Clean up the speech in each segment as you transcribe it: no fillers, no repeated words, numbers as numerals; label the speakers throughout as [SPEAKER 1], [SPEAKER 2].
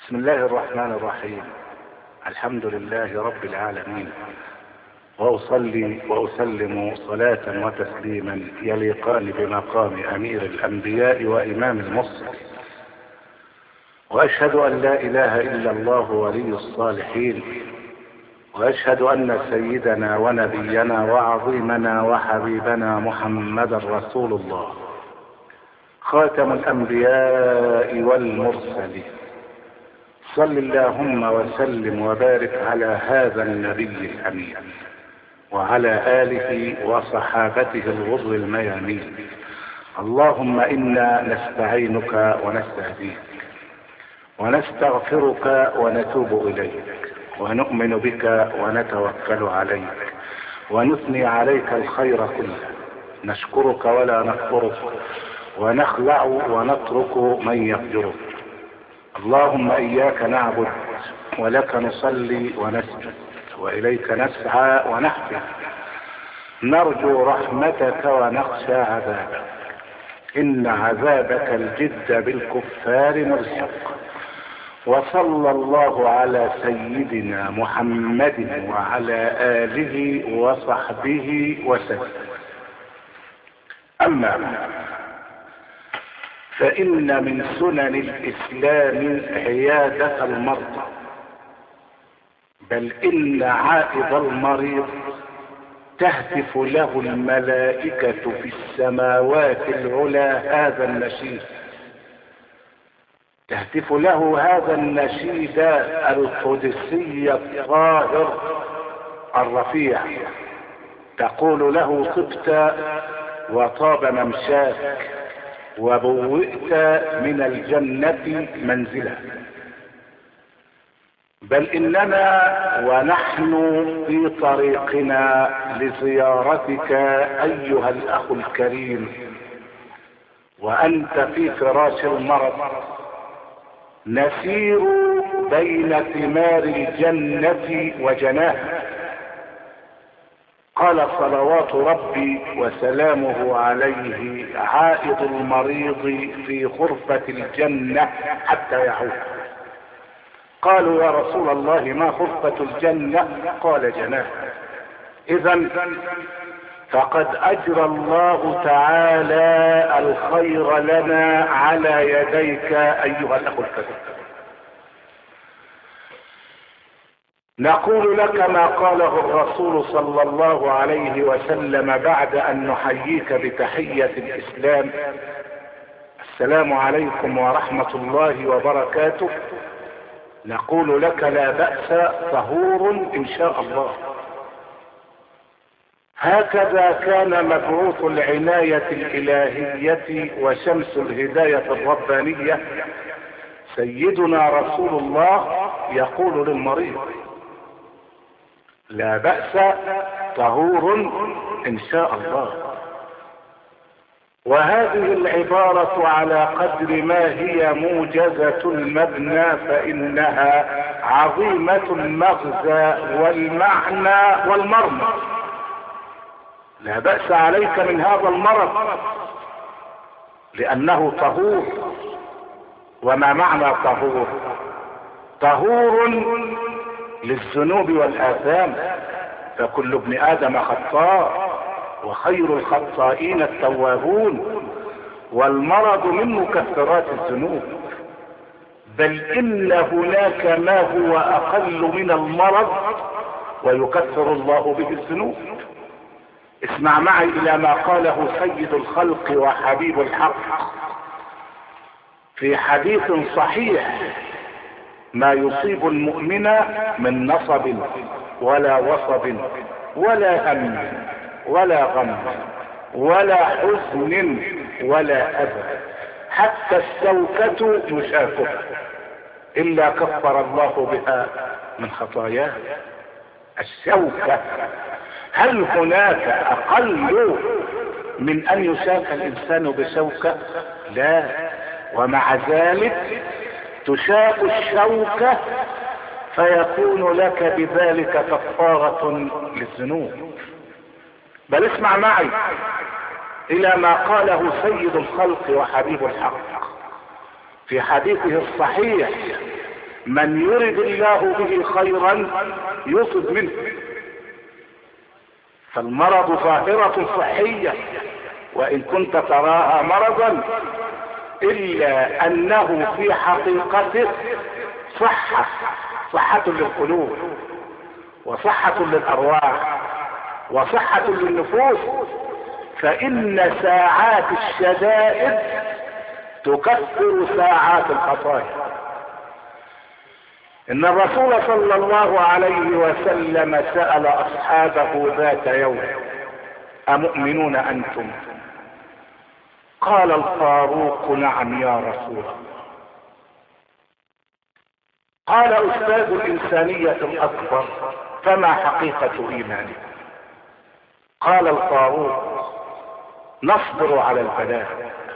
[SPEAKER 1] بسم الله الرحمن الرحيم. الحمد لله رب العالمين، وأصلي وأسلم صلاة وتسليما يليقان بمقام أمير الأنبياء وإمام المرسلين، وأشهد أن لا إله إلا الله ولي الصالحين، وأشهد أن سيدنا ونبينا وعظيمنا وحبيبنا محمدا رسول الله، خاتم الأنبياء والمرسلين. صل اللهم وسلم وبارك على هذا النبي الأمين وعلى آله وصحابته الغر الميامين. اللهم إنا نستعينك ونستهديك ونستغفرك ونتوب إليك ونؤمن بك ونتوكل عليك ونثني عليك الخير كله، نشكرك ولا نكفرك ونخلع ونترك من يفجرك. اللهم إياك نعبد ولك نصلي ونسجد وإليك نسعى ونحفظ، نرجو رحمتك ونخشى عذابك، إن عذابك الجد بالكفار ملحق. وصلى الله على سيدنا محمد وعلى آله وصحبه وسلم. أما بعد، فإن من سنن الإسلام عيادة المرضى، بل إن عائد المريض تهتف له الملائكة في السماوات العلى هذا النشيد، تهتف له هذا النشيد القدسي الطاهر الرفيع، تقول له طبت وطاب ممشاك وبوئت من الجنة منزلا. بل إننا ونحن في طريقنا لزيارتك أيها الأخ الكريم وأنت في فراش المرض، نسير بين ثمار الجنة وجناها. قال صلوات ربي وسلامه عليه: عائد المريض في غرفة الجنة حتى يعود. قالوا: يا رسول الله، ما غرفة الجنة؟ قال: جناها. إذن فقد أجرى الله تعالى الخير لنا على يديك أيها الأخ الكريم. نقول لك ما قاله الرسول صلى الله عليه وسلم بعد أن نحييك بتحية الإسلام: السلام عليكم ورحمة الله وبركاته. نقول لك: لا بأس، طهور إن شاء الله. هكذا كان مبعوث العناية الإلهية وشمس الهداية الربانية سيدنا رسول الله يقول للمريض: لا بأس، طهور إن شاء الله. وهذه العبارة على قدر ما هي موجزة المبنى فإنها عظيمة المغزى والمعنى والمرمى. لا بأس عليك من هذا المرض لأنه طهور. وما معنى طهور؟ طهور للذنوب والآثام، فكل ابن آدم خطاء وخير الخطائين التوابون، والمرض من مكفرات الذنوب. بل إن هناك ما هو أقل من المرض ويكفر الله به الذنوب. اسمع معي إلى ما قاله سيد الخلق وحبيب الحق في حديث صحيح: ما يصيب المؤمن من نصب ولا وصب ولا هم ولا غم ولا حزن ولا أذى حتى الشوكة يشاكها إلا كفر الله بها من خطاياه. الشوكة، هل هناك أقل من أن يشاك الإنسان بشوكة؟ لا. ومع ذلك تشاق الشوكة فيكون لك بذلك كفارة للذنوب. بل اسمع معي إلى ما قاله سيد الخلق وحبيب الحق في حديثه الصحيح: من يرد الله به خيرا يصب منه. فالمرض ظاهرة صحية وإن كنت تراها مرضا، إلا أنه في حقيقته صحة للقلوب وصحة للأرواح وصحة للنفوس. فإن ساعات الشدائد تكفر ساعات الخطايا. إن الرسول صلى الله عليه وسلم سأل أصحابه ذات يوم: أمؤمنون أنتم؟ قال الفاروق: نعم يا رسول الله. قال: أستاذ الإنسانية الأكبر، فما حقيقة إيمانك؟ قال الفاروق: نصبر على البلاء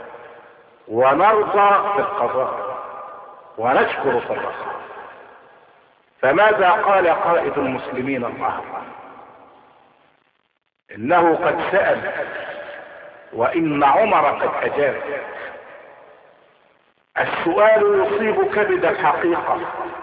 [SPEAKER 1] ونرضى بالقضاء ونشكر في الرخاء. فماذا قال قائد المسلمين الأعظم؟ إنه قد سأل وإن عمر قد أجاب. السؤال يصيب كبد الحقيقة،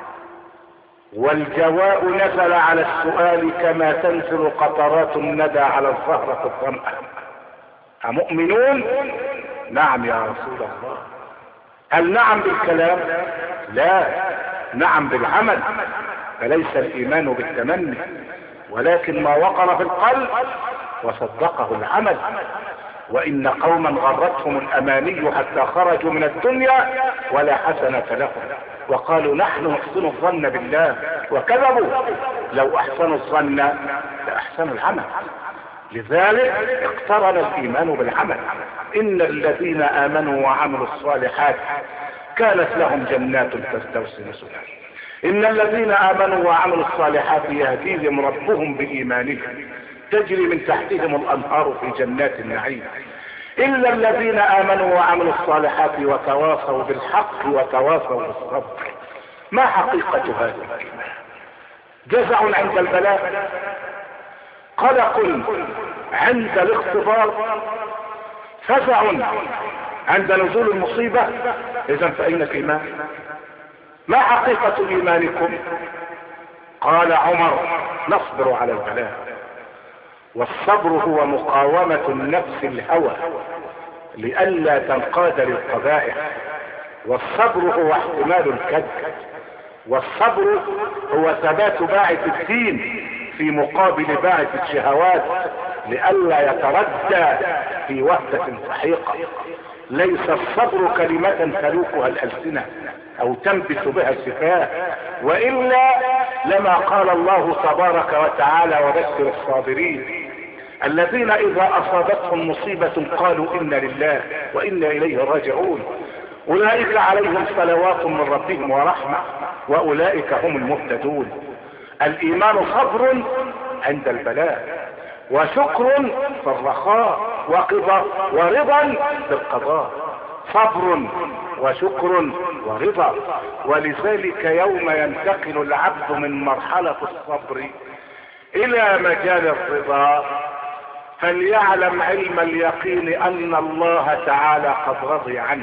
[SPEAKER 1] والجواب نزل على السؤال كما تنزل قطرات الندى على الزهرة الظمأة. أمؤمنون؟ نعم يا رسول الله. هل نعم بالكلام؟ لا، نعم بالعمل. فليس الإيمان بالتمني، ولكن ما وقر في القلب وصدقه العمل. وإن قوما غرتهم الأماني حتى خرجوا من الدنيا ولا حسنة لهم، وقالوا نحن نحسن الظن بالله، وكذبوا. لو أحسنوا الظن لأحسنوا العمل. لذلك اقترن الإيمان بالعمل. إن الذين آمنوا وعملوا الصالحات كانت لهم جنات الفردوس نزلا. إن الذين آمنوا وعملوا الصالحات يهديهم ربهم بإيمانهم تجري من تحتهم الأنهار في جنات النعيم. إلا الذين آمنوا وعملوا الصالحات وتواصوا بالحق وتواصوا بالصبر. ما حقيقة هذا الإيمان؟ جزع عند البلاء، قلق عند الاختبار، فزع عند نزول المصيبة. إذن فأين الإيمان؟ ما حقيقة إيمانكم؟ قال عمر: نصبر على البلاء. والصبر هو مقاومة النفس الهوى لئلا تنقاد للقبائح. والصبر هو احتمال الكذب. والصبر هو ثبات باعث الدين في مقابل باعث الشهوات لئلا يتردى في وهدة سحيقة. ليس الصبر كلمة تلوكها الألسنة أو تنبت بها السفاه، وإلا لما قال الله تبارك وتعالى: وبشر الصابرين الذين إذا أصابتهم مصيبة قالوا إنا لله وإنا إليه راجعون أولئك عليهم صلوات من ربهم ورحمة وأولئك هم المهتدون. الإيمان صبر عند البلاء، وشكر في الرخاء، ورضا بالقضاء. صبر وشكر ورضا. ولذلك يوم ينتقل العبد من مرحلة الصبر إلى مجال الرضا فليعلم علم اليقين أن الله تعالى قد رضي عنه.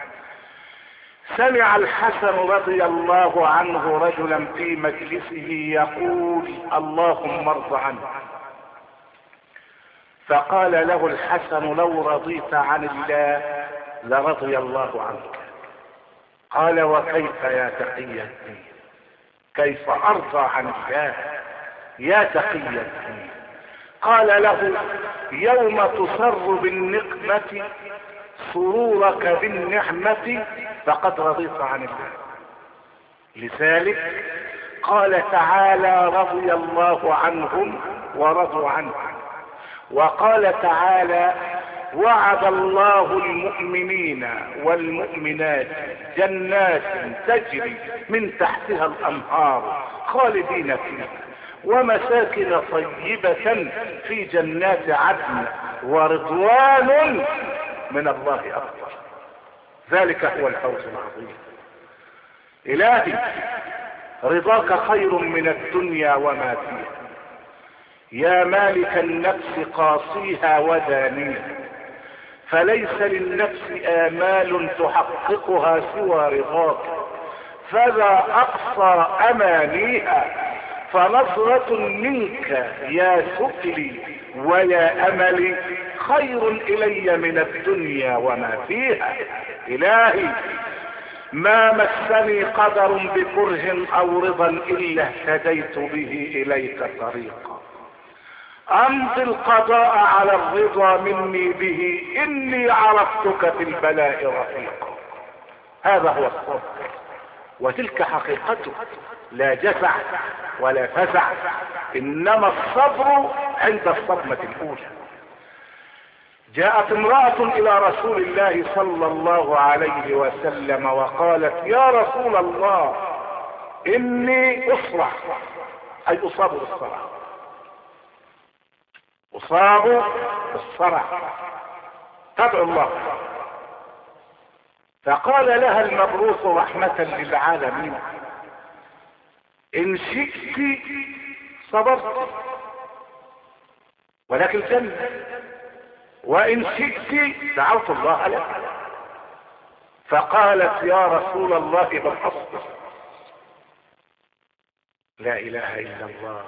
[SPEAKER 1] سمع الحسن رضي الله عنه رجلا في مجلسه يقول: اللهم ارض عنه. فقال له الحسن: لو رضيت عن الله لرضي الله عنك. قال: وكيف يا تقي الدين؟ كيف ارضى عن الله يا تقي الدين؟ قال له: يوم تصر بالنقمة سرورك بالنعمة فقد رضيت عن الله. لذلك قال تعالى: رضي الله عنهم ورضوا عنه. وقال تعالى: وعد الله المؤمنين والمؤمنات جنات تجري من تحتها الأنهار خالدين فيها ومساكن طيبة في جنات عدن ورضوان من الله أكبر. ذلك هو الفوز العظيم. إلهي رضاك خير من الدنيا وما فيها. يا مالك النفس قاصيها ودانيها، فليس للنفس آمال تحققها سوى رضاك. فذا اقصى امانيها، فنظرة منك يا سؤلي ويا املي خير الي من الدنيا وما فيها. الهي ما مسني قدر بكره او رضا الا اهتديت به اليك طريقا، امضي القضاء على الرضا مني به، اني عرفتك في البلاء رفيقا. هذا هو الصبر، وتلك حقيقته، لا جزع ولا فزع، انما الصبر عند الصدمة الاولى. جاءت امرأة الى رسول الله صلى الله عليه وسلم وقالت: يا رسول الله، اني اصرع، اي اصاب بالصرع، اصاب بالصرع، تدعو الله. فقال لها المبعوث رحمة للعالمين: ان شئت صبرت ولك الجنة، وان شئت دعوت الله لك. فقالت: يا رسول الله بل اصبر. لا اله الا الله.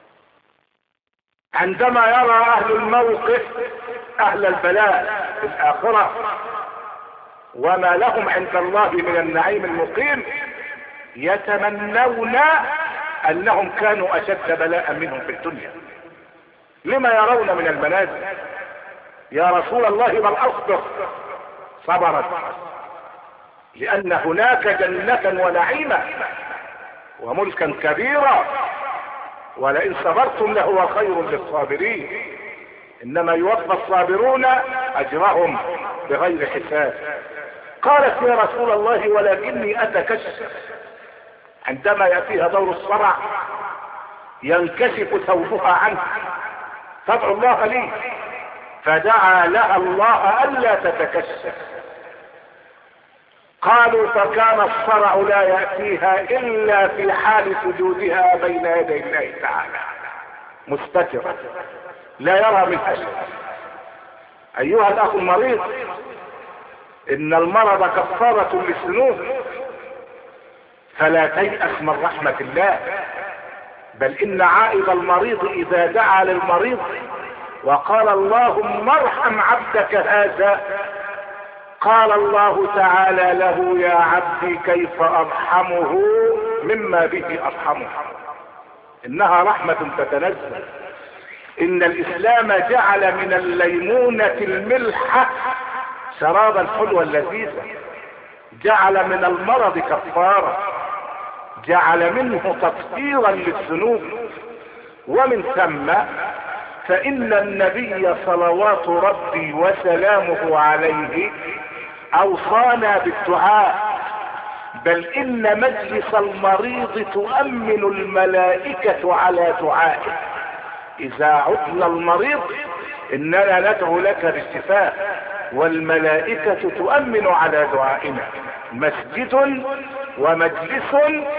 [SPEAKER 1] عندما يرى اهل الموقف اهل البلاء في الاخرة وما لهم عند الله من النعيم المقيم، يتمنون انهم كانوا اشد بلاء منهم في الدنيا. لما يرون من المنازل. يا رسول الله بل اصبر. صبرت لان هناك جنة ونعيما وملكا كبيرا، ولئن صبرتم لهو خير للصابرين، انما يوفى الصابرون اجرهم بغير حساب. قالت: يا رسول الله ولكني اتكشف. عندما يأتيها دور الصرع ينكشف ثوبها عنه، تدعو الله لي، فدعا لها الله الا تتكشف. قالوا: فكان الصرع لا يأتيها الا في حال سجودها بين يدي الله تعالى، مستترة لا يرى منها شيء. ايها الاخ المريض، ان المرض كفارة للذنوب، فلا تيأس من رحمة الله، بل ان عائد المريض اذا دعا للمريض وقال: اللهم ارحم عبدك هذا، قال الله تعالى له: يا عبدي كيف ارحمه مما به ارحمه. انها رحمة تتنزل. ان الاسلام جعل من الليمونة الملحة شرابا حلوا لذيذا، جعل من المرض كفارة، جعل منه تطهيرا للذنوب. ومن ثم فإن النبي صلوات ربي وسلامه عليه أوصانا بالدعاء، بل إن مجلس المريض تؤمن الملائكة على دعائه. إذا عدنا المريض إننا ندعو لك بالشفاء، والملائكة تؤمن على دعائنا. مسجد ومجلس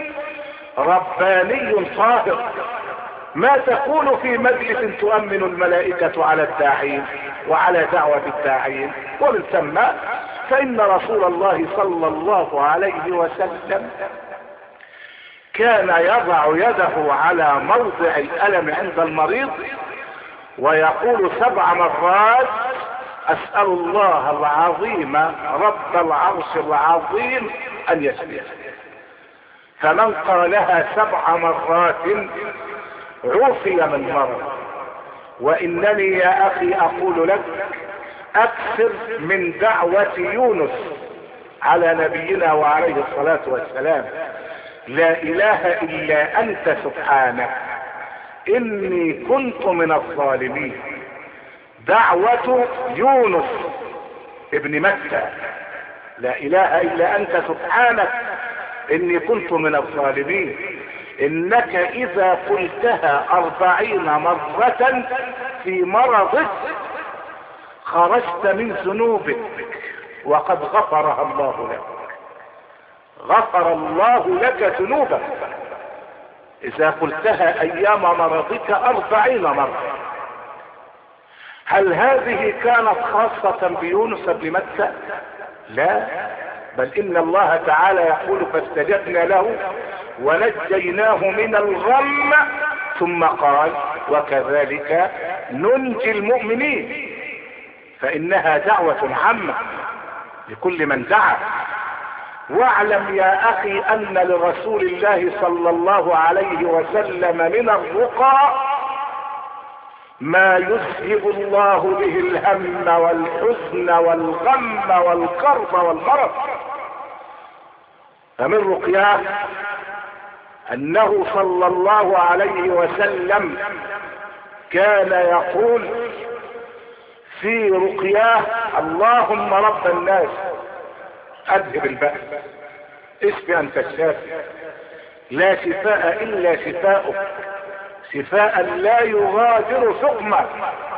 [SPEAKER 1] رباني طاهر. ما تقول في مجلس تؤمن الملائكة على الداعين وعلى دعوة الداعين؟ ومن ثم فإن رسول الله صلى الله عليه وسلم كان يضع يده على موضع الألم عند المريض ويقول 7 مرات: أسأل الله العظيم رب العرش العظيم أن يشفيه. فمن قالها 7 مرات عوفي من مرض. وإنني يا أخي أقول لك: أكثر من دعوة يونس على نبينا وعليه الصلاة والسلام: لا إله إلا أنت سبحانك إني كنت من الظالمين. دعوة يونس ابن متى: لا إله إلا أنت سبحانك إني كنت من الظالمين. إنك إذا قلتها 40 مرة في مرضك خرجت من ذنوبك وقد غفرها الله لك. غفر الله لك ذنوبك إذا قلتها أيام مرضك 40 مرة. هل هذه كانت خاصة بيونس بن متى؟ لا، بل ان الله تعالى يقول فاستجبنا له ونجيناه من الغم، ثم قال وكذلك ننجي المؤمنين، فانها دعوة عامة لكل من دعا. واعلم يا اخي ان لرسول الله صلى الله عليه وسلم من الرقى ما يذهب الله به الهم والحزن والغم والكرب والمرض. فمن رقياه انه صلى الله عليه وسلم كان يقول في رقياه اللهم رب الناس اذهب البأس اشف انت الشافي لا شفاء الا شفاؤك شفاء لا يغادر سقما.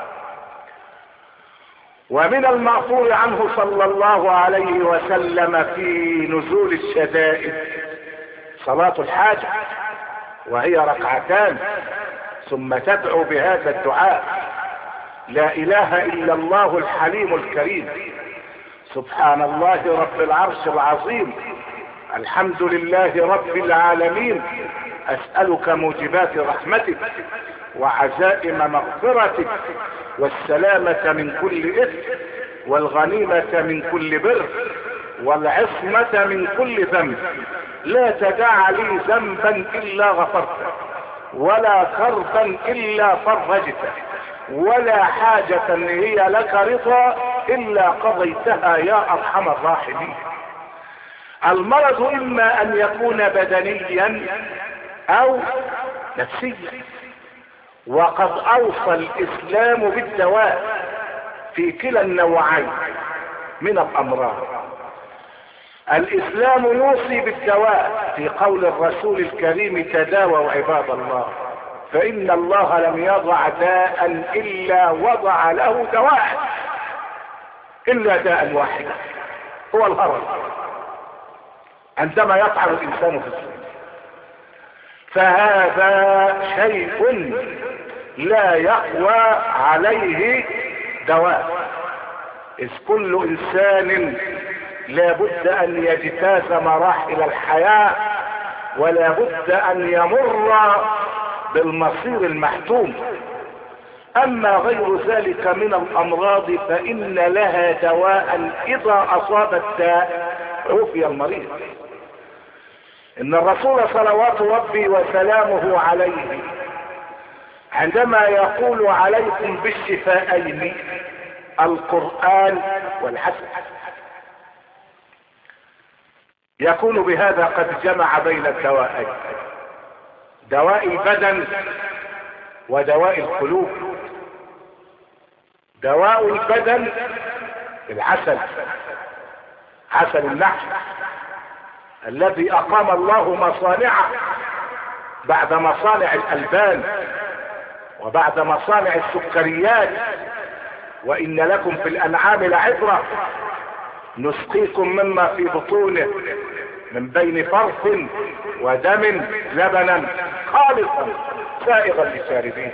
[SPEAKER 1] ومن المأثور عنه صلى الله عليه وسلم في نزول الشدائد صلاة الحاجة، وهي ركعتان ثم تدعو بهذا الدعاء: لا اله الا الله الحليم الكريم، سبحان الله رب العرش العظيم، الحمد لله رب العالمين، اسألك موجبات رحمتك وعزائم مغفرتك والسلامة من كل اثم والغنيمة من كل بر والعصمة من كل ذنب، لا تدع لي ذنبا الا غفرته ولا كربا الا فرجته ولا حاجة هي لك رضا الا قضيتها يا ارحم الراحمين. المرض اما ان يكون بدنيا او نفسيا، وقد اوصى الاسلام بالدواء في كلا النوعين من الامراض. الاسلام يوصي بالدواء في قول الرسول الكريم: تداووا عباد الله فان الله لم يضع داء الا وضع له دواء، الا داء واحدا هو الهرم عندما يطعن الانسان في السن، فهذا شيء لا يقوى عليه دواء، اذ كل انسان لا بد ان يجتاز مراحل الحياة ولا بد ان يمر بالمصير المحتوم. اما غير ذلك من الامراض فان لها دواء اذا اصاب الداء عوفي المريض. ان الرسول صلوات ربي وسلامه عليه عندما يقول عليكم بالشفاءين القرآن والحديث يكون بهذا قد جمع بين الدوائين، دواء البدن ودواء القلوب. دواء البدن العسل، عسل النحل الذي اقام الله مصانعه بعد مصانع الالبان وبعد مصانع السكريات. وان لكم في الانعام لعبرة نسقيكم مما في بطونه من بين فرث ودم لبنا خالصا سائغا للشاربين.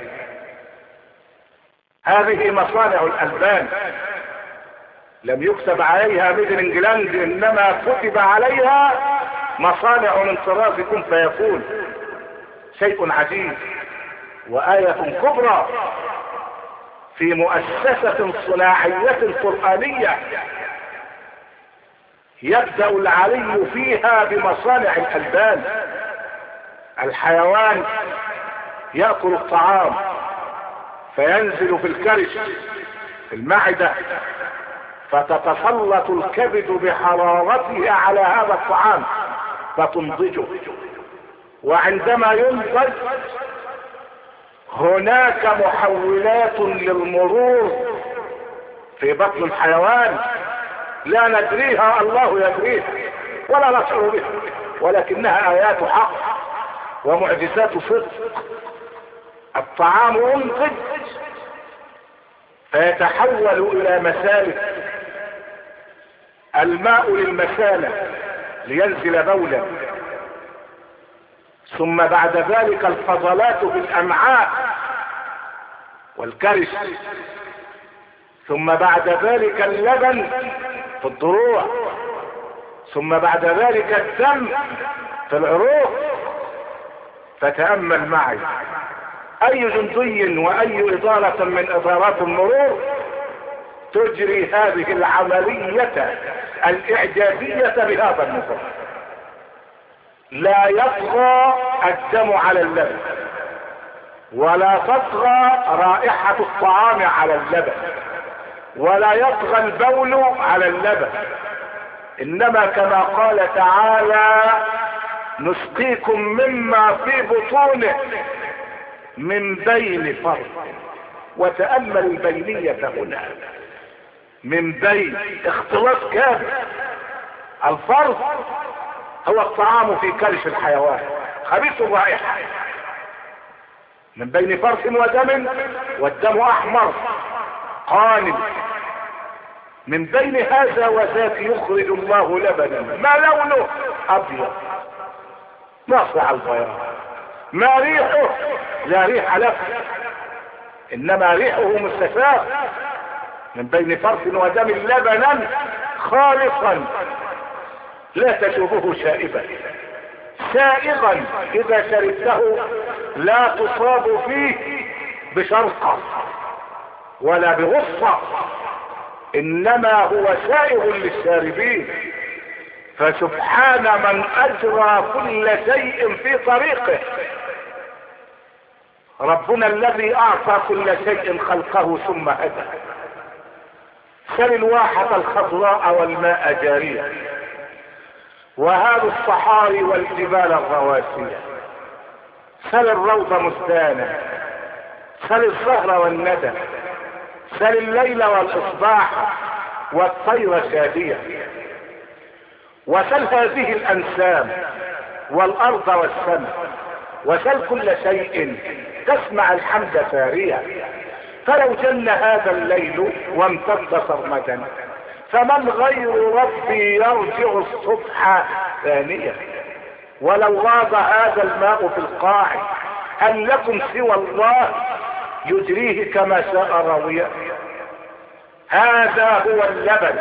[SPEAKER 1] هذه مصانع الالبان لم يكتب عليها ميد انجلاند، انما كتب عليها مصانع من طراز كن فيكون. شيء عجيب وآية كبرى في مؤسسة صناعية قرآنية يبدأ العلي فيها بمصانع الألبان. الحيوان يأكل الطعام فينزل في الكرش في المعدة، فتتسلط الكبد بحرارته على هذا الطعام فتنضجه، وعندما ينضج هناك محولات للمرور في بطن الحيوان لا ندريها، الله يدريها ولا نشعر بها، ولكنها آيات حق ومعجزات صدق. الطعام ينضج فيتحول إلى مسالك، الماء للمسالة لينزل بولا، ثم بعد ذلك الفضلات في الأمعاء والكرش، ثم بعد ذلك اللبن في الضروع، ثم بعد ذلك الدم في العروق. فتأمل معي اي جندي واي ادارة من ادارات المرور تجري هذه العملية الاعجازية بهذا النظام. لا يطغى الدم على اللبن، ولا تطغى رائحة الطعام على اللبن، ولا يطغى البول على اللبن، انما كما قال تعالى نسقيكم مما في بطونه من بين فرث. وتأمل البينية هنا، من بين اختلاط كامل. الفرث هو الطعام في كرش الحيوان خبيث الرائحة، من بين فرث ودم، والدم احمر قانم. من بين هذا وذاك يخرج الله لبنا ما لونه ابيض ناصع البياض، ما ريحه لا ريح له انما ريحه مستفاق. من بين فرث ودم لبنا خالصا لا تشوفه شائبا، سائغا اذا شربته لا تصاب فيه بشرقة ولا بغصة، انما هو سائغ للشاربين. فسبحان من اجرى كل شيء في طريقه. ربنا الذي اعطى كل شيء خلقه ثم هدى. سل الواحة الخضراء والماء جارية، وهذا الصحاري والجبال الرواسية. سل الروض مزدانا، سل الزهر والندى، سل الليل والاصباح والطير شادية، وسل هذه الانسام والارض والسماء، وسل كل شيء تسمع الحمد ساريا. فلو جن هذا الليل وامتد سرمدا فمن غير ربي يرجع الصبح ثانية. ولو غاب هذا الماء في القاع هل لكم سوى الله يجريه كما شاء راوية. هذا هو اللبن.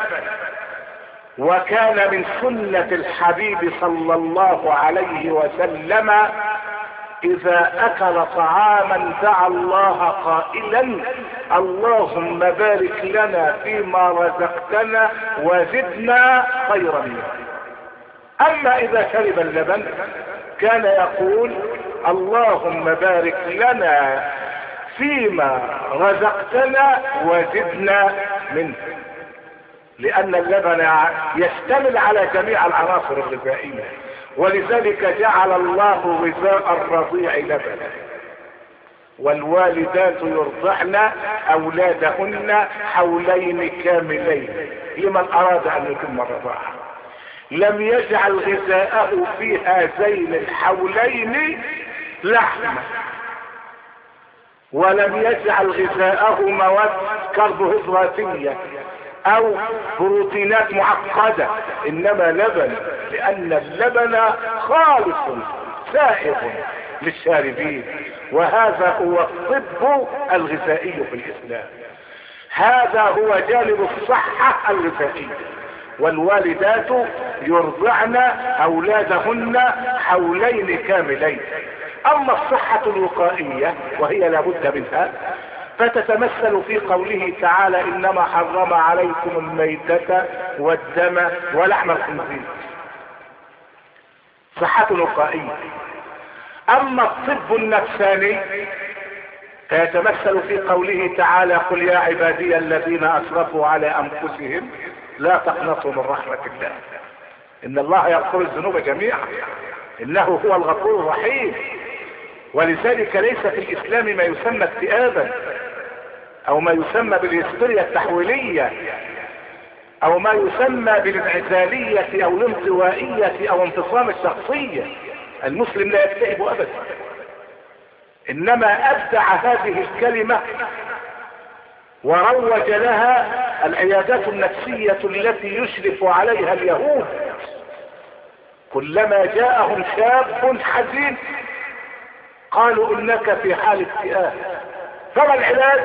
[SPEAKER 1] وكان من سنة الحبيب صلى الله عليه وسلم اذا اكل طعاما دعا الله قائلا اللهم بارك لنا فيما رزقتنا وزدنا خيرا منه. اما اذا شرب اللبن كان يقول اللهم بارك لنا فيما رزقتنا وزدنا منه، لان اللبن يشتمل على جميع العناصر الغذائية، ولذلك جعل الله غذاء الرضيع لبنا. والوالدات يرضعن اولادهن حولين كاملين لمن اراد ان يتم الرضاعة. لم يجعل غذاءه في هذين الحولين لحما، ولم يجعل غذاءه مواد كربوهيدراتية او بروتينات معقدة، انما لبن، لان اللبن خالص سائغ للشاربين. وهذا هو الطب الغذائي في الاسلام، هذا هو جانب الصحة الغذائية. والوالدات يرضعن اولادهن حولين كاملين. اما الصحة الوقائية وهي لابد منها فتتمثل في قوله تعالى انما حرم عليكم الميتة والدم ولحم الخنزير، صحة وقائية. اما الطب النفساني فيتمثل في قوله تعالى قل يا عبادي الذين اسرفوا على انفسهم لا تقنطوا من رحمة الله ان الله يغفر الذنوب جميعا انه هو الغفور الرحيم. ولذلك ليس في الاسلام ما يسمى اكتئابا او ما يسمى بالهستيريا التحويلية او ما يسمى بالانعزالية او الانطوائية او انفصام الشخصية. المسلم لا يكتئب ابدا، انما ابدع هذه الكلمة وروج لها العيادات النفسية التي يشرف عليها اليهود. كلما جاءهم شاب حزين قالوا انك في حال اكتئاب. فما العلاج؟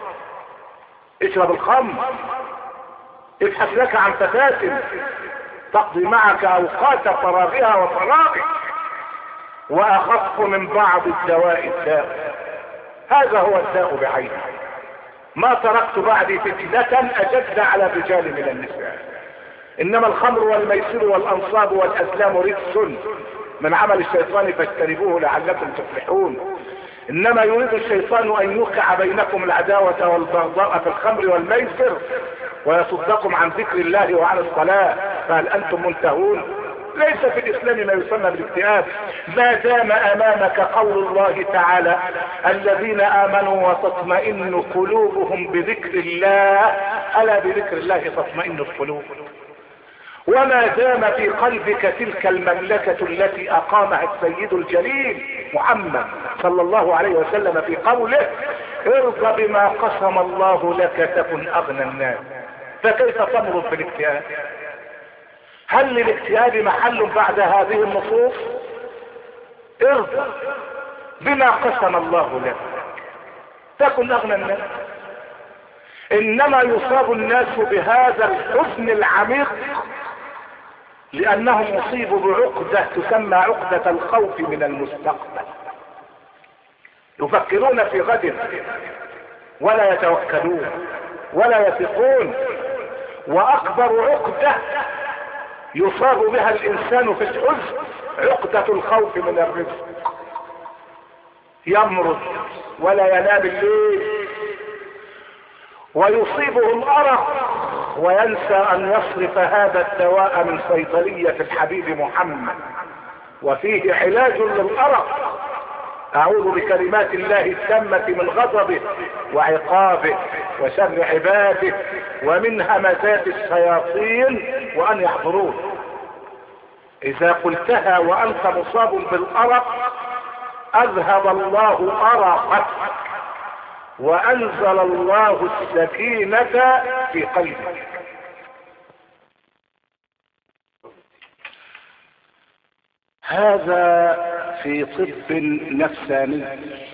[SPEAKER 1] اشرب الخمر، ابحث لك عن فتاة تقضي معك اوقات فراغها وفراغك، واخف من بعض الدواء الداء. هذا هو الداء بعينه. ما تركت بعدي فتنة اشد على الرجال من النساء. انما الخمر والميسر والانصاب والازلام رجس من عمل الشيطان فاجتنبوه لعلكم تفلحون. انما يريد الشيطان ان يوقع بينكم العداوة والبغضاء في الخمر والميسر ويصدكم عن ذكر الله وعن الصلاة، فهل انتم منتهون؟ ليس في الاسلام ما يسمى بالاكتئاب، ما دام امامك قول الله تعالى الذين امنوا وتطمئن قلوبهم بذكر الله، الا بذكر الله تطمئن القلوب. وما دام في قلبك تلك المملكة التي اقامها السيد الجليل محمد صلى الله عليه وسلم في قوله ارضى بما قسم الله لك تكن اغنى الناس، فكيف تمرض في الاكتئاب؟ هل للاكتئاب محل بعد هذه النصوص؟ ارضى بما قسم الله لك تكن اغنى الناس. انما يصاب الناس بهذا الحزن العميق لانهم اصيبوا بعقدة تسمى عقدة الخوف من المستقبل. يفكرون في غد ولا يتوكلون ولا يثقون. واكبر عقدة يصاب بها الانسان في الحزن عقدة الخوف من الرزق. يمرض ولا ينام الليل ويصيبه الارق وينسى ان يصرف هذا الدواء من صيدلية الحبيب محمد، وفيه علاج للارق. اعوذ بكلمات الله التامة من غضبه وعقابه وشر عباده ومن همزات الشياطين وان يحضرون. اذا قلتها وانت مصاب بالارق اذهب الله ارقك وانزل الله السكينة في قلبك. هذا في طب نفساني،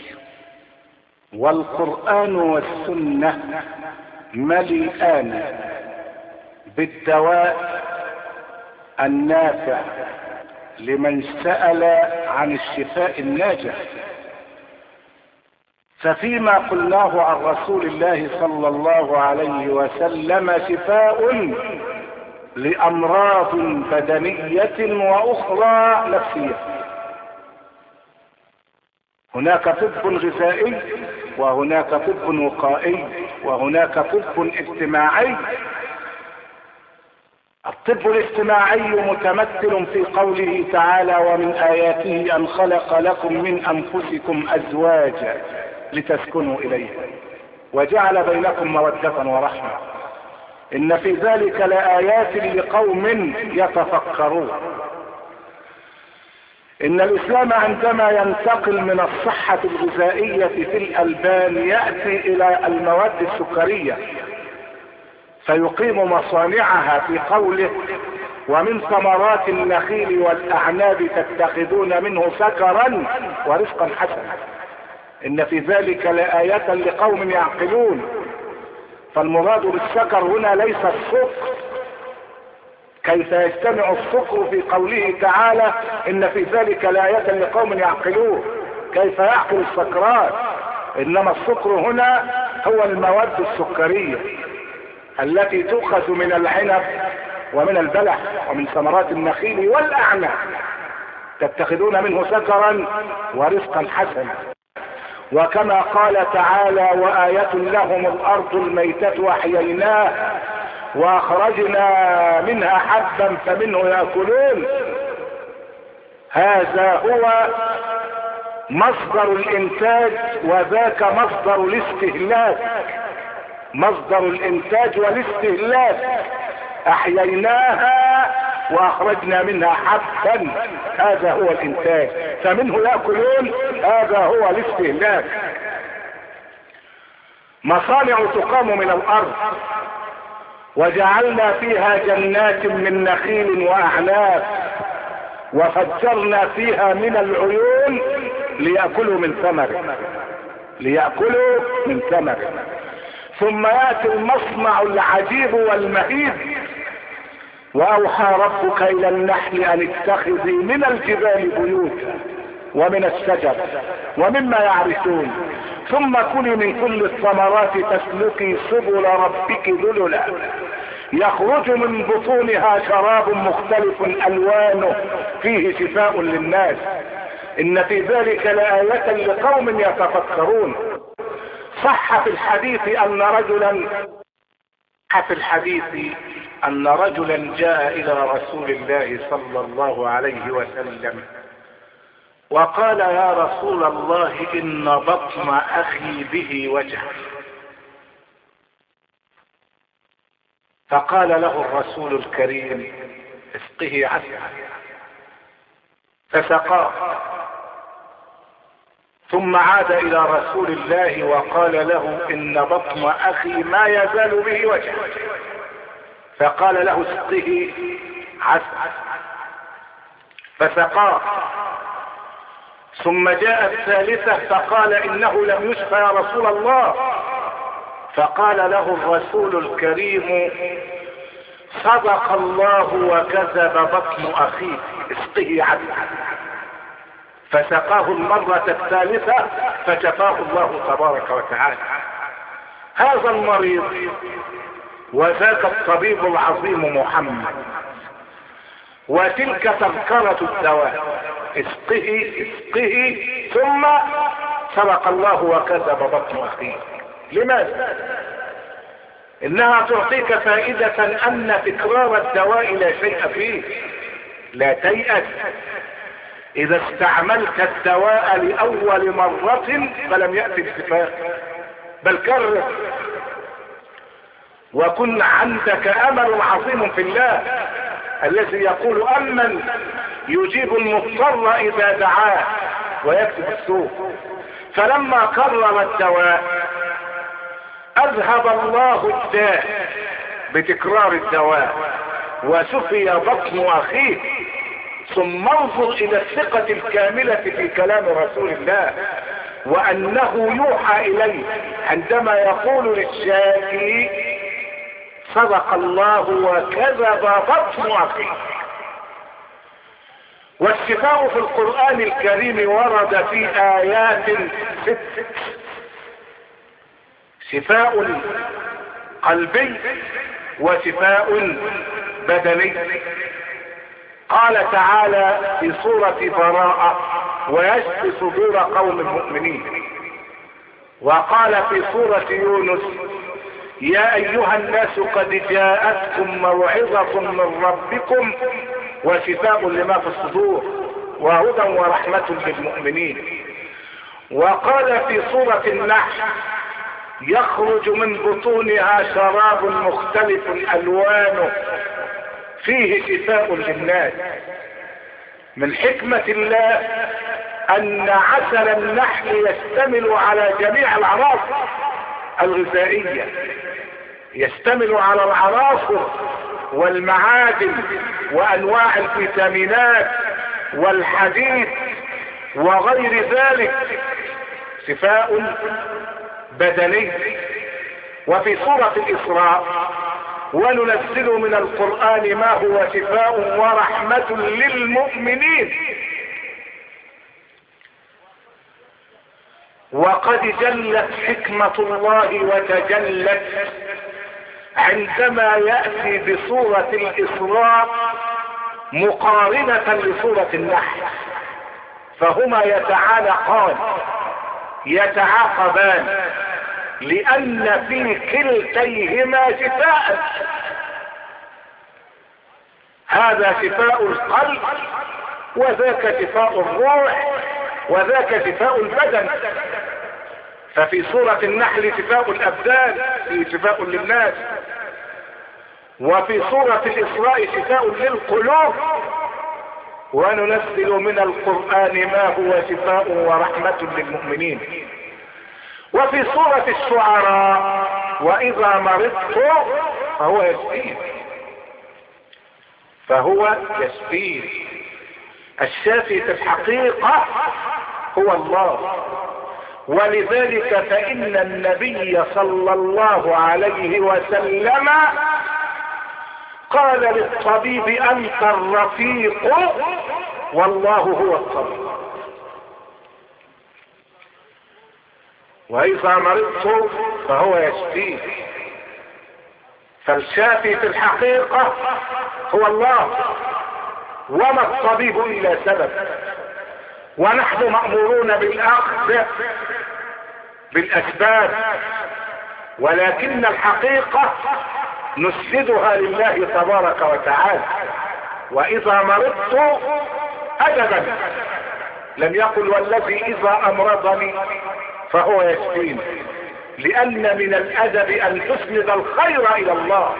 [SPEAKER 1] والقرآن والسنة مليئان بالدواء النافع لمن سأل عن الشفاء الناجح. ففيما قلناه عن رسول الله صلى الله عليه وسلم شفاء لأمراض بدنية وأخرى نفسية. هناك طب غذائي وهناك طب وقائي وهناك طب اجتماعي. الطب الاجتماعي متمثل في قوله تعالى ومن آياته أن خلق لكم من أنفسكم أزواجا لتسكنوا إليها وجعل بينكم مودة ورحمة إن في ذلك لآيات لقوم يتفكرون. إن الإسلام عندما ينتقل من الصحة الغذائية في الألبان يأتي إلى المواد السكرية فيقيم مصانعها في قوله ومن ثمرات النخيل والأعناب تتخذون منه سكرا ورزقا حسنا إن في ذلك لآية لقوم يعقلون. فالمراد بالسكر هنا ليس السكر، كيف يجتمع السكر في قوله تعالى إن في ذلك لآية لقوم يعقلون، كيف يعقل السكران؟ إنما السكر هنا هو المواد السكرية التي تؤخذ من العنب ومن البلح ومن ثمرات النخيل والأعناب تتخذون منه سكرا ورزقا حسنا. وكما قال تعالى وآية لهم الأرض الميتة وأحييناها وأخرجنا منها حبا فمنه يأكلون. هذا هو مصدر الإنتاج وذاك مصدر الاستهلاك. مصدر الإنتاج والاستهلاك أحييناها وأخرجنا منها حبا، هذا هو الإنتاج. فمنه يأكلون، هذا هو الاستهلاك. مصانع تقام من الأرض وجعلنا فيها جنات من نخيل وأعناب وفجرنا فيها من العيون ليأكلوا من ثمره، ليأكلوا من ثمره. ثم يأتي المصنع العجيب والمهيب واوحى ربك الى النحل ان اتخذي من الجبال بيوتا ومن الشجر ومما يعرشون ثم كلي من كل الثمرات تسلكي سبل ربك ذللا يخرج من بطونها شراب مختلف الوانه فيه شفاء للناس ان في ذلك لآية لقوم يتفكرون. صح في الحديث ان رجلا جاء الى رسول الله صلى الله عليه وسلم وقال يا رسول الله ان بطن اخي به وجع. فقال له الرسول الكريم اسقه عسلا فسقاه، ثم عاد الى رسول الله وقال له ان بطن اخي ما يزال به وجع. فقال له اسقه عسلا فسقاه، ثم جاء الثالثة فقال انه لم يشفى يا رسول الله. فقال له الرسول الكريم صدق الله وكذب بطن اخيك اسقه عسلا. فسقاه المرة الثالثة فشفاه الله تبارك وتعالى. هذا المريض وذاك الطبيب العظيم محمد، وتلك تذكرة الدواء اسقه ثم صدق الله وكذب بطن اخيه. لماذا؟ انها تعطيك فائدة ان تكرار الدواء لا شيء فيه. لا تيأس اذا استعملت الدواء لاول مرة فلم يأتي الشفاء، بل كرر وكن عندك امل عظيم في الله الذي يقول امن يجيب المضطر اذا دعاه ويكشف السوء. فلما كرر الدواء اذهب الله الداء بتكرار الدواء وشفي بطن اخيه. ثم انظر الى الثقة الكاملة في كلام رسول الله وانه يوحى اليه عندما يقول للشافي صدق الله وكذب بطن اخيه. والشفاء في القرآن الكريم ورد في آيات 6: شفاء قلبي وشفاء بدني. قال تعالى في سورة براءة ويشفي صدور قوم مؤمنين. وقال في سورة يونس يا ايها الناس قد جاءتكم موعظة من ربكم وشفاء لما في الصدور وهدى ورحمة للمؤمنين. وقال في سورة النحل يخرج من بطونها شراب مختلف الوانه فيه شفاء للناس. من حكمة الله ان عسل النحل يشتمل على جميع العناصر الغذائية، يشتمل على العناصر والمعادن وانواع الفيتامينات والحديد وغير ذلك. شفاء بدني. وفي سورة الإسراء وننزل من القرآن ما هو شفاء ورحمة للمؤمنين. وقد جلت حكمة الله وتجلت عندما يأتي بسورة الإسراء مقارنة لسورة النحل، فهما يتعالقان يتعاقبان لأن في كلتيهما شفاء. هذا شفاء القلب وذاك شفاء الروح وذاك شفاء البدن. ففي سورة النحل شفاء الأبدان فيه شفاء للناس، وفي سورة الإسراء شفاء للقلوب. وننزل من القرآن ما هو شفاء ورحمة للمؤمنين. وفي سورة الشعراء وإذا مرضت فهو يشفين، فهو يشفين. الشافي في الحقيقة هو الله. ولذلك فإن النبي صلى الله عليه وسلم قال للطبيب انت الرفيق والله هو الطبيب. واذا مرضت فهو يشفيك. فالشافي في الحقيقة هو الله، وما الطبيب الا سبب. ونحن مأمورون بالاخذ بالاسباب، ولكن الحقيقة نسندها لله تبارك وتعالى. واذا مرضت ادبا لم يقل والذي اذا امرضني فهو يشفيني، لان من الادب ان تسند الخير الى الله،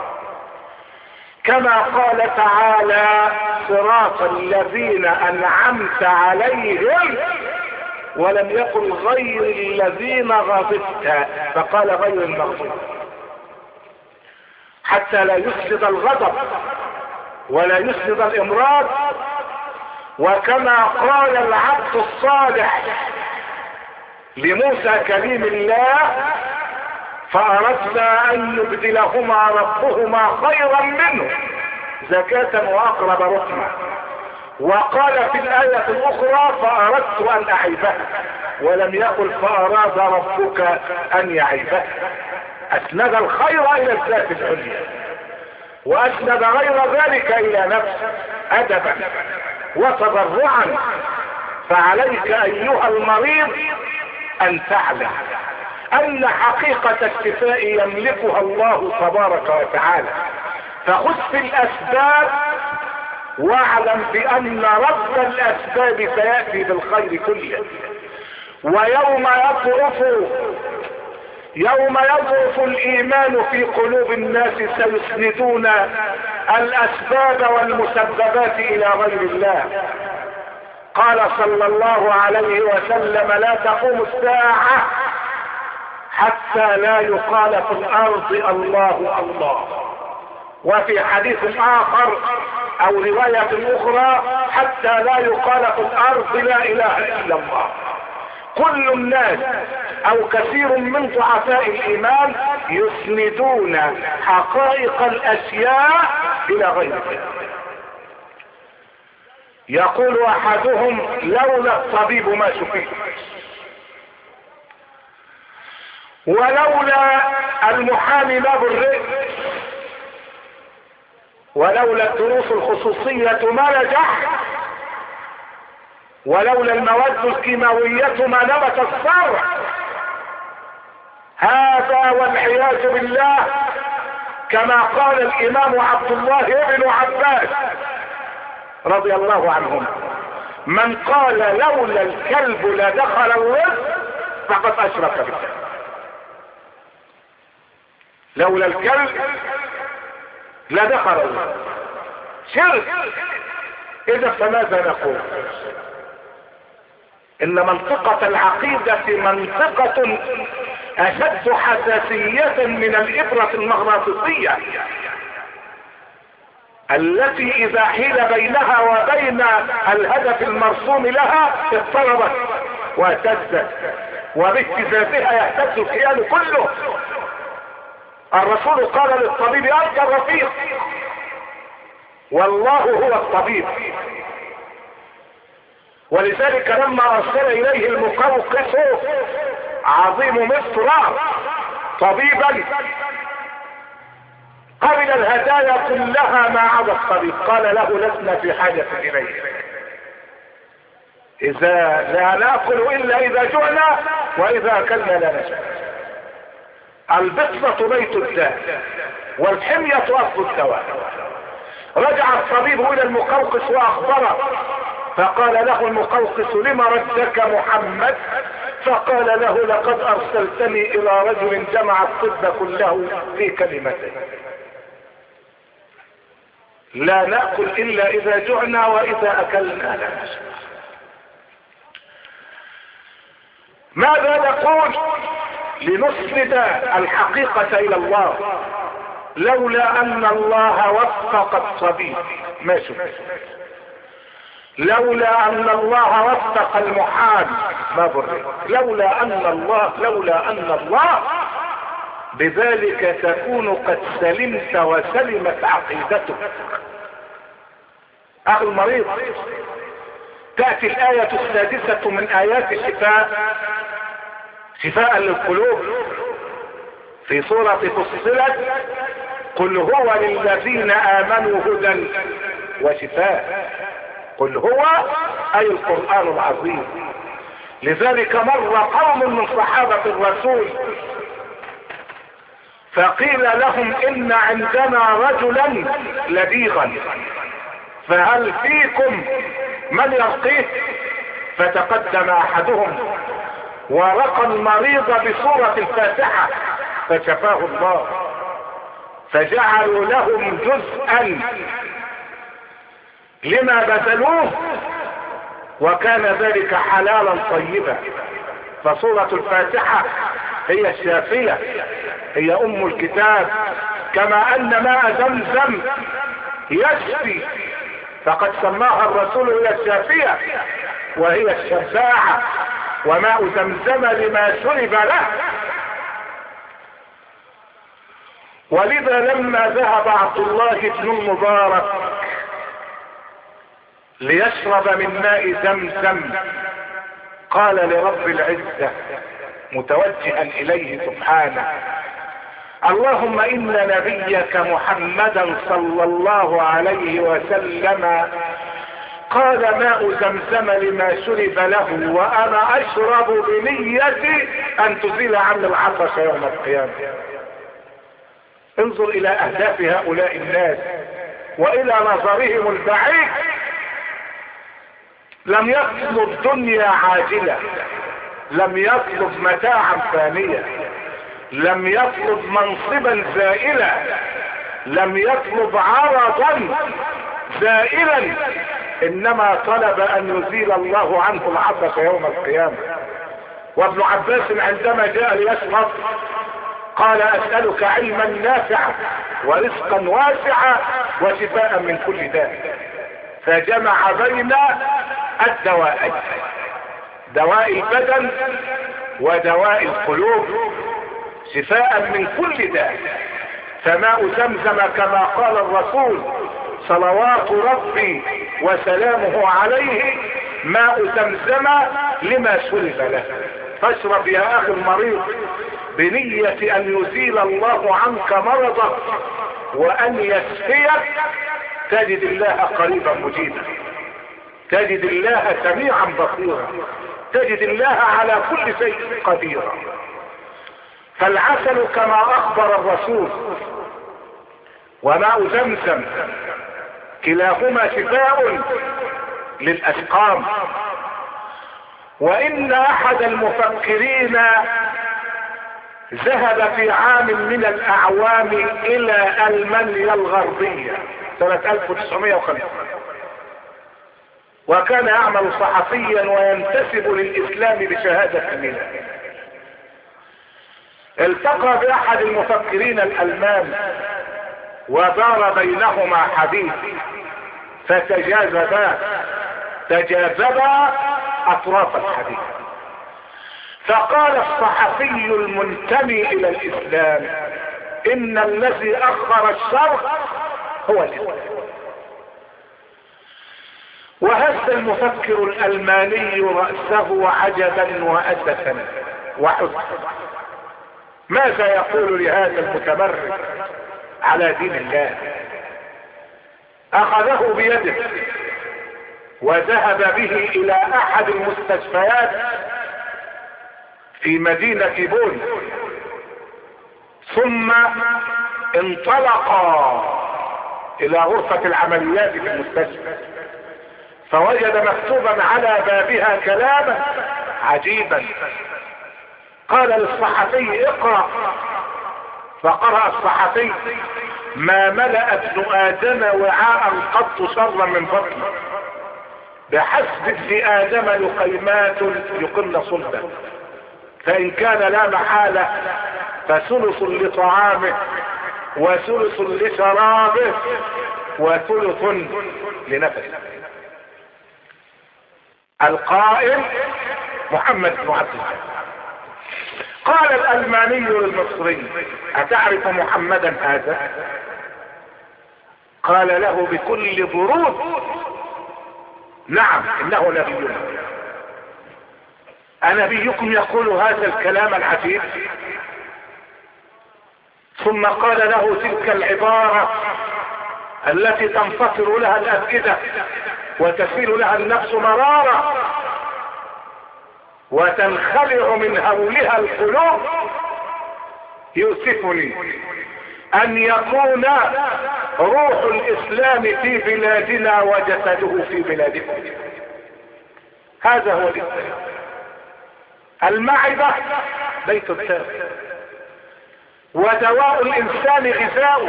[SPEAKER 1] كما قال تعالى صراط الذين انعمت عليهم، ولم يقل غير الذين غضبت، فقال غير المغضوب، حتى لا يسند الغضب ولا يسند الامراض. وكما قال العبد الصالح لموسى كليم الله فأردنا أن يبدلهما ربهما خيرا منه زكاة وأقرب رحمة. وقال في الآية الأخرى فأردت أن أعيبه، ولم يقل فأراد ربك أن يعيبه. أسند الخير إلى الذات العليا، وأسند غير ذلك إلى نفسه أدبا وتضرعا. فعليك أيها المريض أن تعلم أن حقيقة الشفاء يملكها الله تبارك وتعالى، فخذ في الأسباب واعلم بأن رب الأسباب سيأتي بالخير كله. ويوم يضعف الإيمان في قلوب الناس سيسندون الأسباب والمسببات إلى غير الله. قال صلى الله عليه وسلم لا تقوم الساعة حتى لا يقال في الأرض الله الله. وفي حديث آخر أو رواية أخرى حتى لا يقال في الأرض لا إله إلا الله. كل الناس أو كثير من ضعفاء الإيمان يسندون حقائق الأشياء إلى غير ذلك. يقول أحدهم لولا الطبيب ما شفيت، ولولا المحامي ما برئت، ولولا الدروس الخصوصية ما نجحت، ولولا المواد الكيماوية ما نبت الزرع. هذا والعياذ بالله كما قال الإمام عبد الله بن عباس رضي الله عنهما من قال لولا الكلب لدخل الرزق فقد أشرك بالله. لولا الكلب لدخل الرزق، شرك. إذا فماذا نقول؟ إن منطقة العقيدة منطقة أشد حساسية من الإبرة المغناطيسية التي إذا حيل بينها وبين الهدف المرسوم لها اضطربت واهتزت، وباهتزازها يهتز الكيان كله. الرسول قال للطبيب أنت الرفيق والله هو الطبيب. ولذلك لما أرسل إليه المقوقس عظيم مصر طبيبا قبل الهدايا كلها ما عدا الطبيب، قال له لسنا في حاجة إليه، إذا لا نأكل إلا إذا جعنا وإذا أكلنا لا نشبع. البطنة بيت الداء والحمية أصل الدواء. رجع الطبيب إلى المقوقس وأخبره، فقال له المقوقس لما ردك محمد؟ فقال له لقد أرسلتني إلى رجل جمع الطب كله في كلمتين، لا نأكل إلا إذا جعنا وإذا أكلنا لا نشبع. ماذا نقول لنسند الحقيقة إلى الله؟ لولا أن الله وفق الطبيب ما شفت، لولا أن الله وفق المحامي ما برئ، لولا أن الله بذلك تكون قد سلمت وسلمت عقيدتك. اخي المريض، تأتي الآية السادسة من آيات الشفاء، شفاء للقلوب، في سورة فصلت: قل هو للذين آمنوا هدى وشفاء. قل هو أي القرآن العظيم. لذلك مر قوم من صحابة الرسول فقيل لهم: إن عندنا رجلا لديغا فهل فيكم من يرقيه؟ فتقدم أحدهم ورقى المريض بسورة الفاتحة فشفاه الله، فجعلوا لهم جزءا لما بذلوه، وكان ذلك حلالا طيبا. فسورة الفاتحة هي الشافية، هي ام الكتاب، كما ان ماء زمزم يشفي، فقد سماها الرسول هي الشافية وهي الشفاعة، وماء زمزم لما شرب له. ولذا لما ذهب عبد الله بن المبارك ليشرب من ماء زمزم قال لرب العزة متوجها إليه سبحانه: اللهم إن نبيك محمدا صلى الله عليه وسلم قال ماء زمزم لما شرب له، وأنا أشرب بنيتي أن تزيل عني العطش يوم القيامة. انظر إلى أهداف هؤلاء الناس وإلى نظرهم البعيد. لم يطلب دنيا عاجلة، لم يطلب متاعا فانية، لم يطلب منصبا زائلا، لم يطلب عرضا زائلا، انما طلب ان يزيل الله عنه العطش يوم القيامة. وابن عباس عندما جاء ليشرب قال: اسألك علما نافعا ورزقا واسعا وشفاء من كل داء. فجمع بين الدوائين، دواء البدن ودواء القلوب، شفاء من كل داء. فماء زمزم كما قال الرسول صلوات ربي وسلامه عليه: ماء زمزم لما شرب له. فاشرب يا اخي المريض بنية ان يزيل الله عنك مرضك وان يشفيك، تجد الله قريبا مجيبا، تجد الله سميعا بصيرا، تجد الله على كل شيء قديرا. فالعسل كما اخبر الرسول وماء زمزم كلاهما شفاء للاسقام. وان احد المفكرين ذهب في عام من الاعوام الى المانيا الغربية سنة 1905، وكان يعمل صحفيا وينتسب للاسلام بشهادة الميلاد. التقى باحد المفكرين الالمان ودار بينهما حديث، فتجاذبا اطراف الحديث. فقال الصحفي المنتمي الى الاسلام: ان الذي اخر الشرق هو الاسلام. وهز المفكر الالماني رأسه عجبا واسفا وحزنا. ماذا يقول لهذا المتمرد على دين الله؟ اخذه بيده وذهب به الى احد المستشفيات في مدينة بون، ثم انطلقا الى غرفة العمليات في المستشفى، فوجد مكتوبا على بابها كلاما عجيبا. قال للصحفي: اقرأ. فقرأ الصحفي: ما ملأ ابن ادم وعاء قط شرا من بطنه، بحسب ابن ادم لقيمات يقلن صلبا، فان كان لا محالة فثلث لطعامه وثلث لشرابه وثلث لنفسه. القائل محمد بن عبد الله. قال الألماني للمصري: أتعرف محمدا هذا؟ قال له بكل برود: نعم، إنه نبينا. أنبيكم يقول هذا الكلام العجيب؟ ثم قال له تلك العبارة التي تنفطر لها الأفئدة وتسيل لها النفس مرارة وتنخلع من هولها القلوب: يؤسفني أن يكون روح الإسلام في بلادنا وجسده في بلادكم. هذا هو الإسلام. المعدة بيت الداء، ودواء الإنسان غذاؤه.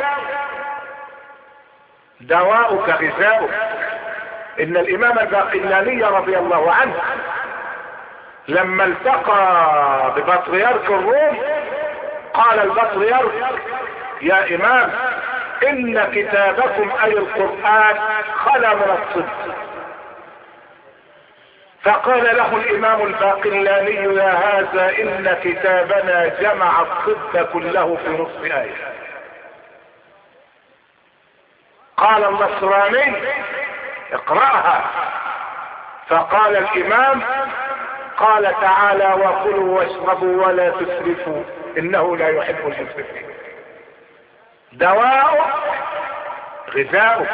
[SPEAKER 1] دواؤك غذاؤك. إن الإمام الباقلاني رضي الله عنه لما التقى ببطريرك الروم قال البطريرك: يا إمام، إن كتابكم أي القرآن خلا من الصدق. فقال له الإمام الباقلاني: يا هذا، إن كتابنا جمع الصدق كله في نصف آية. قال النصراني: اقرأها. فقال الإمام: قال تعالى: وكلوا واشربوا ولا تسرفوا إنه لا يحب المسرفين. دواؤك غذاؤك،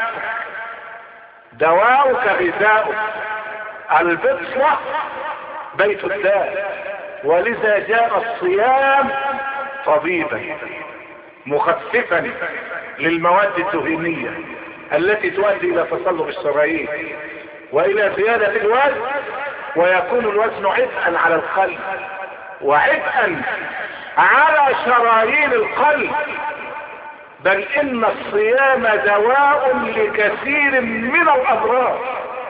[SPEAKER 1] دواؤك غذاؤك. البطنة بيت الداء، ولذا جاء الصيام طبيبا مخففا للمواد الدهنية التي تؤدي الى تصلب الشرايين والى زيادة الوزن، ويكون الوزن عبئا على القلب وعبئا على شرايين القلب. بل ان الصيام دواء لكثير من الامراض.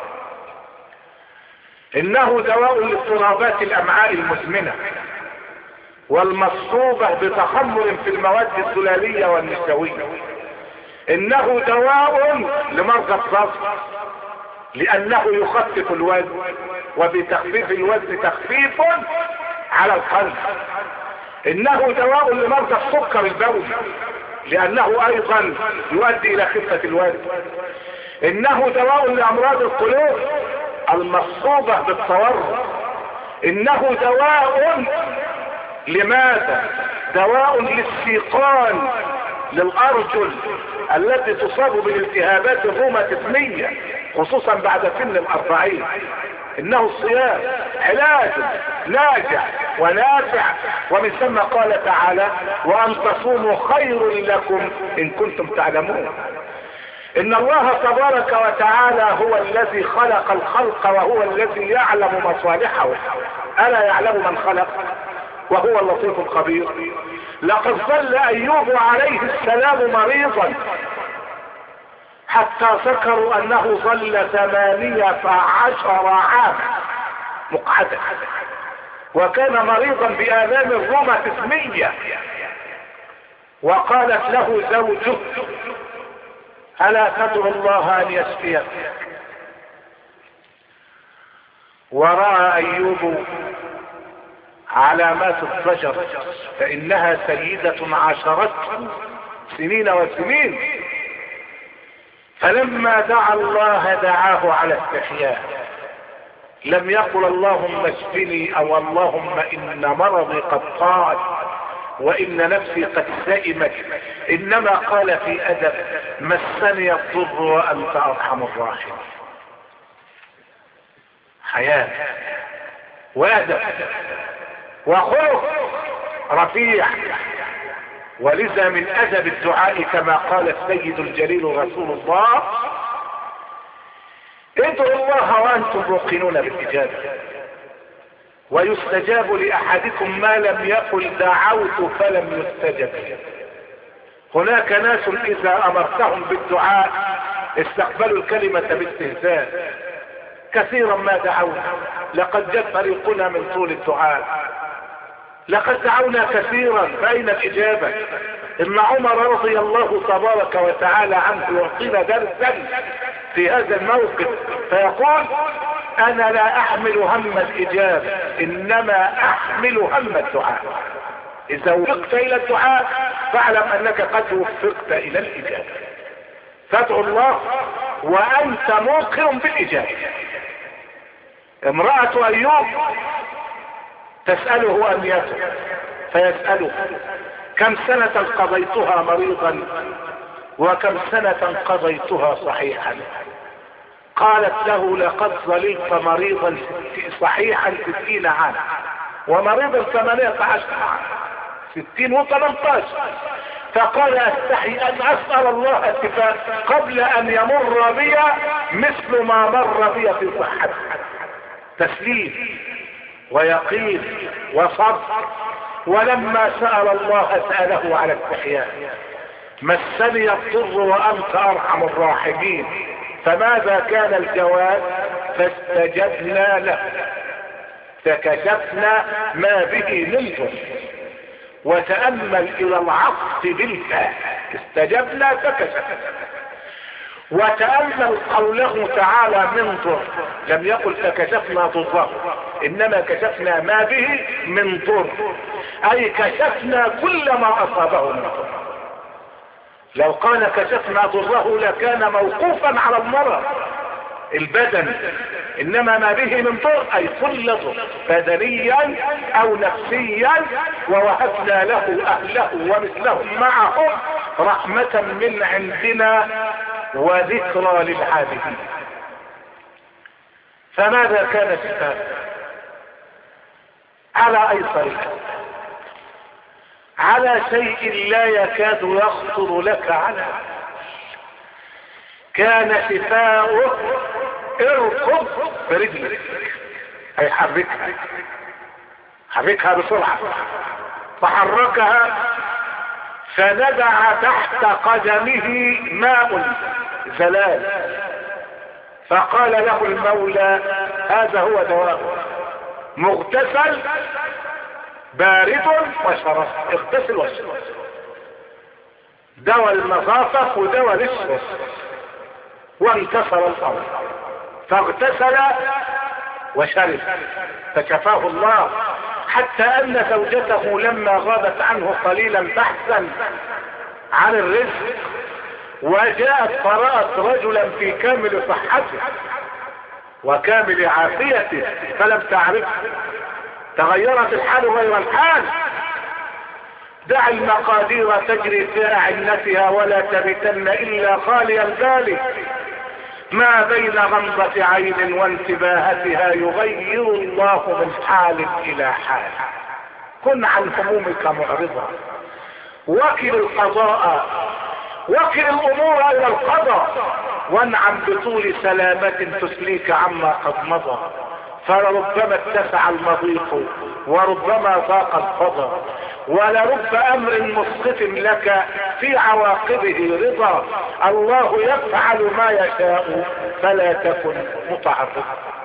[SPEAKER 1] انه دواء لاضطرابات الامعاء المزمنة والمصحوبة بتخمر في المواد السلالية والنسوية. انه دواء لمرضى الضغط لانه يخفف الوزن، وبتخفيف الوزن تخفيف على القلب. انه دواء لمرضى السكر البولي لانه ايضا يؤدي الى خفة الوزن. انه دواء لامراض القلوب المصحوبة بالتورم. انه دواء لماذا؟ دواء للسيقان للارجل التي تصاب بالالتهابات الروماتيزمية خصوصا بعد سن 40. انه الصيام علاج ناجع ونافع، ومن ثم قال تعالى: وان تصوموا خير لكم ان كنتم تعلمون. ان الله تبارك وتعالى هو الذي خلق الخلق وهو الذي يعلم مصالحه. الا يعلم من خلق وهو اللطيف الخبير. لقد ظل ايوب عليه السلام مريضا حتى ذكروا انه ظل 18 عاما مقعدا، وكان مريضا بآلام الروماتيزمية. وقالت له زوجه: ألا تدعو الله أن يشفيك؟ ورأى أيوب علامات الضجر، فإنها سيدة عاشرته سنين وسنين. فلما دعا الله دعاه على استحياء، لم يقل اللهم اشفني او اللهم ان مرضي قد طال وان نفسي قد سئمت، انما قال في ادب: مسني الضر وانت ارحم الراحمين. حياة وادب وخلق رفيع. ولذا من ادب الدعاء كما قال السيد الجليل رسول الله: ادعوا الله وانتم موقنون بالاجابه، ويستجاب لاحدكم ما لم يقل دعوت فلم يستجب. هناك ناس اذا امرتهم بالدعاء استقبلوا الكلمه باستهزاء. كثيرا ما دعونا، لقد جاء فريقنا من طول الدعاء، لقد دعونا كثيرا فأين الإجابة؟ إن عمر رضي الله تبارك وتعالى عنه يعطينا درسا في هذا الموقف فيقول: أنا لا أحمل هم الإجابة إنما أحمل هم الدعاء. اذا وفقت الى الدعاء فاعلم انك قد وفقت الى الاجابة. فادعو الله وانت موقن بالاجابة. امرأة ايوب تسأله ان يتوب فيسأله كم سنة قضيتها مريضا وكم سنة قضيتها صحيحا؟ قالت له لقد ظللت مريضا صحيحا 60 عاما ومريضا 18 عاما، 60 و18. فقال استحي ان اسأل الله الشفاء قبل ان يمر بي مثل ما مر بي في صحتي. تسليم ويقين وصبر. ولما سأل الله سأله على استحياء. مسني الضر وانت ارحم الراحمين. فماذا كان الجواب؟ فاستجبنا له فكشفنا ما به من ضر. وتأمل الى العطف بالفاء، استجبنا فكشفنا. وتأمل قوله تعالى من ضر، لم يقل فكشفنا ضره، انما كشفنا ما به من ضر، اي كشفنا كل ما اصابه من ضر. لو قال كشفنا ضره لكان موقوفا على المرض البدن، انما ما به من ضر اي كل ضر بدنيا او نفسيا. ووهبنا له اهله ومثلهم معهم رحمة من عندنا وذكرى للعابدين. فماذا كان شفاء؟ على ايسر الاسباب، على شيء لا يكاد يخطر لك على كان شفاؤه اركض برجلك، اي حركها بسرعة. فحركها فنزع تحت قدمه ماء زلال، فقال له المولى هذا هو دواء مغتسل بارد وشراب، اغتسل واشرب. دواء النظافة ودواء للشرب. وانتصر الامر فاغتسل وشرب فشفاه الله. حتى ان زوجته لما غابت عنه قليلا بحثا عن الرزق وجاءت فرأت رجلا في كامل صحته وكامل عافيته فلم تعرفه، تغيرت الحال غير الحال. دع المقادير تجري في أعنتها ولا تبتن إلا خاليا ذلك. ما بين غمضة عين وانتباهتها يغير الله من حال إلى حال. كن عن همومك معرضا، وكل القضاء، وكل الأمور إلى القضاء، وانعم بطول سلامة تسليك عما قد مضى. فلربما اتسع المضيق وربما ضاق الفضا، ولرب امر مسقط لك في عواقبه رضا. الله يفعل ما يشاء فلا تكن متعرضا.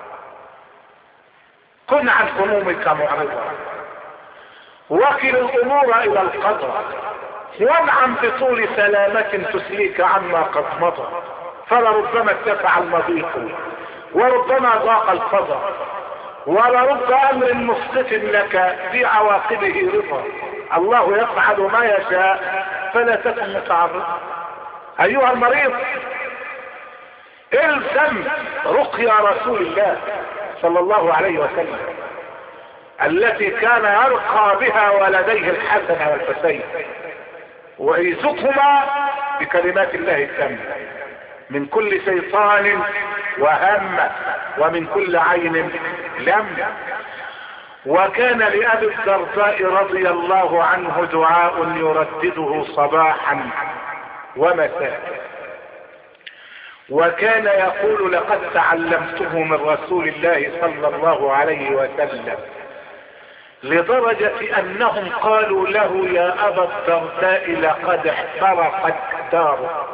[SPEAKER 1] كن عن همومك معرضا، وكل الامور الى القضاء، وانعم بطول سلامة تسليك عما قد مضى. فلربما اتسع المضيق وربما ضاق الفضا، ولرب امر مسقط لك في عواقبه رضا. الله يفعل ما يشاء فلا تكن متعرضا. ايها المريض الزم رقيا رسول الله صلى الله عليه وسلم التي كان يرقى بها ولديه الحسن والحسين، وإيذكما بكلمات الله التامة من كل شيطان وهم ومن كل عين لم. وكان لأبي الدرداء رضي الله عنه دعاء يردده صباحا ومساء، وكان يقول لقد تعلمته من رسول الله صلى الله عليه وسلم، لدرجة انهم قالوا له يا ابا الدرداء لقد احترقت دارك،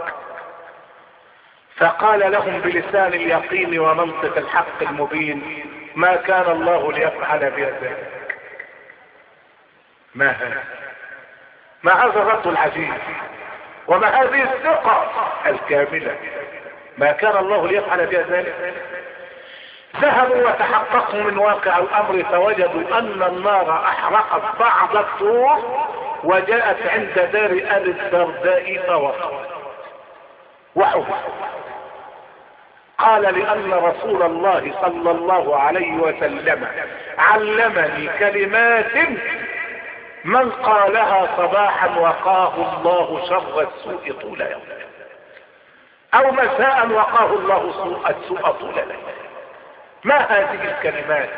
[SPEAKER 1] فقال لهم بلسان اليقين ومنطق الحق المبين ما كان الله ليفعل بذلك. ما هذا الرد العجيب، وما هذه الثقة الكاملة. ما كان الله ليفعل بذلك. ذهبوا وتحققوا من واقع الامر فوجدوا ان النار احرقت بعض الطور وجاءت عند دار ال الدرداء فوقعت وحفظت. قال لان رسول الله صلى الله عليه وسلم علمني كلمات من قالها صباحا وقاه الله شر السوء طول يوم، او مساء وقاه الله السوء طول ليل. ما هذه الكلمات؟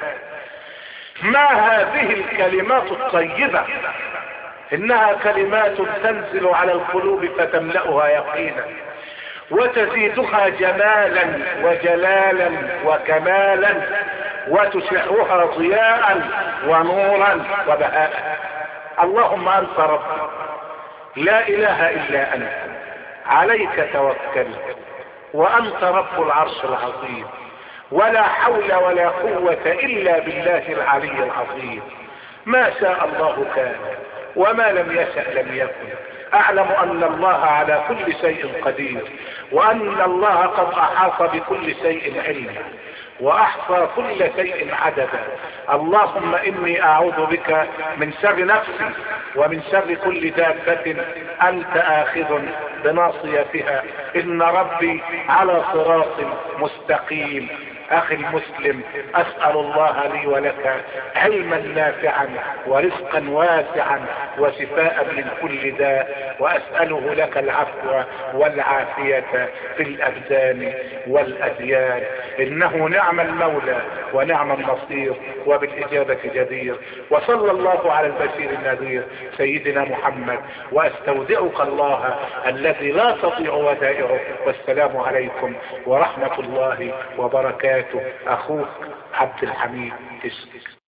[SPEAKER 1] ما هذه الكلمات الطيبة؟ انها كلمات تنزل على القلوب فتملأها يقينا وتزيدها جمالا وجلالا وكمالا وتشعها ضياء ونورا وبهاء. اللهم انت رب لا اله الا انت، عليك توكلت وانت رب العرش العظيم، ولا حول ولا قوة الا بالله العلي العظيم. ما شاء الله كان وما لم يشأ لم يكن. اعلم ان الله على كل شيء قدير، وان الله قد احاط بكل شيء علما واحصى كل شيء عددا. اللهم اني اعوذ بك من شر نفسي ومن شر كل دابة انت اخذ بناصيتها، ان ربي على صراط مستقيم. اخي المسلم، اسأل الله لي ولك علما نافعا ورزقا واسعا وشفاء من كل داء، واسأله لك العفو والعافية في الابدان والاديان، انه نعم المولى ونعم النصير وبالاجابة جدير. وصلى الله على البشير النذير سيدنا محمد، واستودعك الله الذي لا تضيع ودائعه، والسلام عليكم ورحمة الله وبركاته. اخوك عبد الحميد.